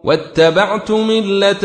واتبعت ملة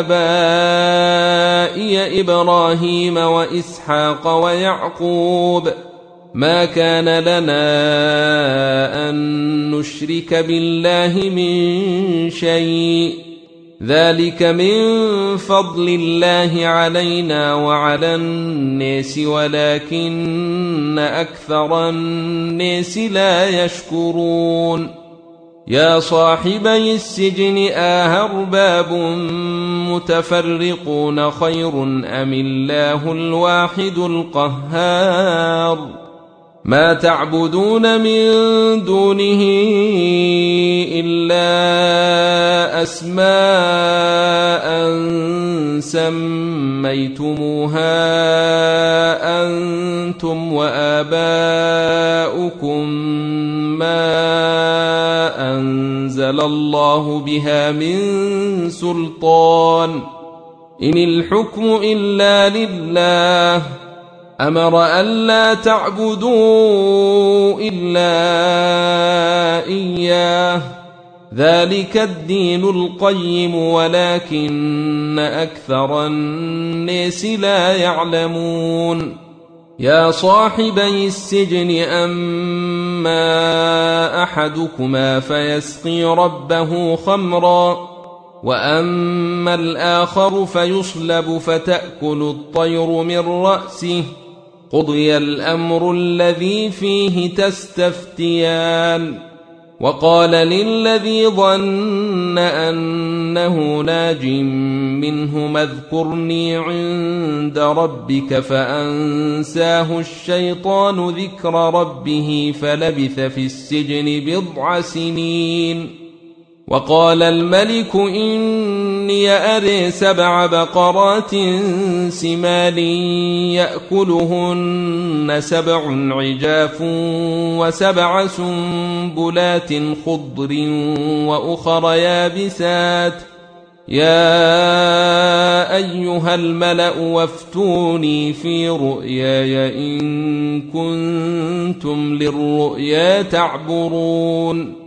آبائي إبراهيم وإسحاق ويعقوب ما كان لنا أن نشرك بالله من شيء ذلك من فضل الله علينا وعلى الناس ولكن أكثر الناس لا يشكرون يا صاحبي السجن أأرباب متفرقون خير أم الله الواحد القهار ما تعبدون من دونه إلا أسماء سميتموها أنتم وآباؤكم ما أنزل الله بها من سلطان إن الحكم إلا لله أمر ألا تعبدوا إلا إياه ذلك الدين القيم ولكن أكثر الناس لا يعلمون يا صاحبي السجن أما أحدكما فيسقي ربه خمرا وأما الآخر فيصلب فتأكل الطير من رأسه قضي الأمر الذي فيه تستفتيان وقال للذي ظن أنه ناج منهما اذكرني عند ربك فأنساه الشيطان ذكر ربه فلبث في السجن بضع سنين وقال الملك إني أري 7 بقرات سمان يأكلهن 7 عجاف و7 سنبلات خضر وأخر يابسات يا أيها الملأ وافتوني في رؤياي إن كنتم للرؤيا تعبرون